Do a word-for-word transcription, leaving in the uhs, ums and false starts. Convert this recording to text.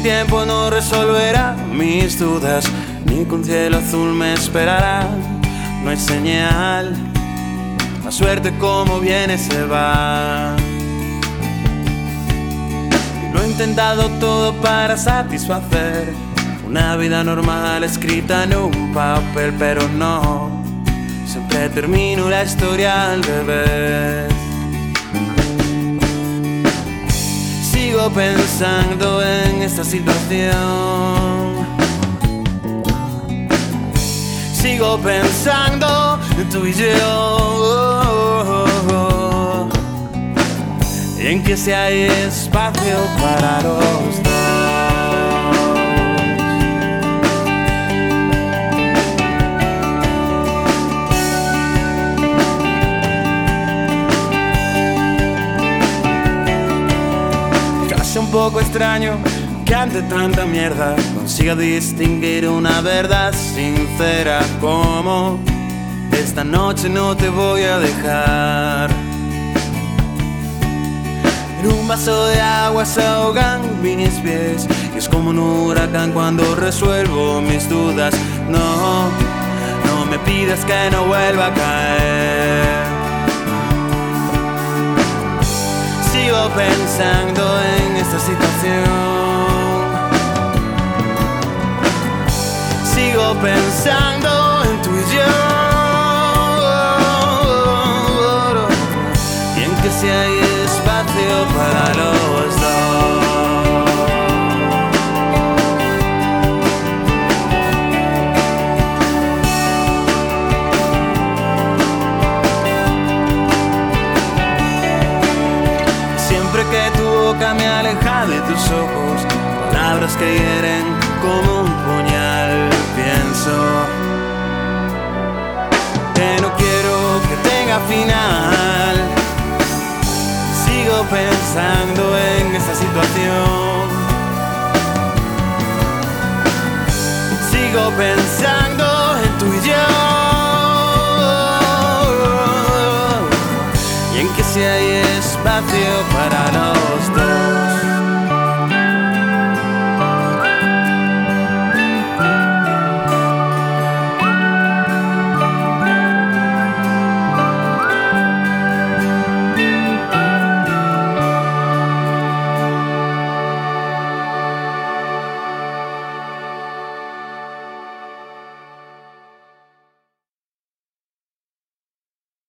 el tiempo no resolverá mis dudas, ni con cielo azul me esperará. No hay señal, la suerte como viene se va. Lo he intentado todo para satisfacer una vida normal escrita en un papel, pero no, siempre termino la historia al revés. Sigo pensando en esta situación, sigo pensando en tú y yo, y en que si hay espacio para los dos. Casi un poco extraño que ante tanta mierda consiga distinguir una verdad sincera, como esta noche no te voy a dejar. En un vaso de agua se ahogan mis pies, y es como un huracán cuando resuelvo mis dudas. No, no me pidas que no vuelva a caer. Sigo pensando en esta situación, sigo pensando en tú y yo, y en que si hay espacio para los dos. Siempre que tu boca me aleja de tus ojos, palabras que hieren como un puñal, pienso que no quiero que tenga final. Sigo pensando en esta situación, sigo pensando en tú y yo, y en que si hay espacio para los dos.